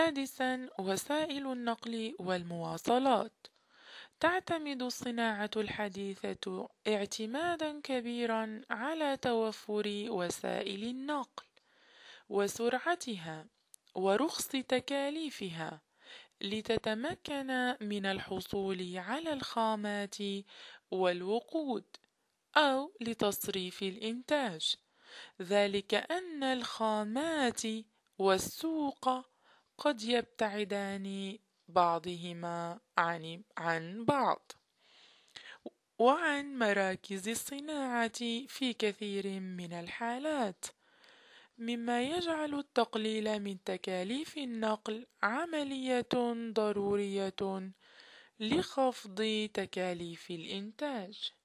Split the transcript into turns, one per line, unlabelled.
سادسا، وسائل النقل والمواصلات. تعتمد الصناعة الحديثة اعتمادا كبيرا على توفر وسائل النقل وسرعتها ورخص تكاليفها لتتمكن من الحصول على الخامات والوقود أو لتصريف الإنتاج، ذلك أن الخامات والسوق قد يبتعدان بعضهما عن بعض وعن مراكز الصناعة في كثير من الحالات، مما يجعل التقليل من تكاليف النقل عملية ضرورية لخفض تكاليف الإنتاج.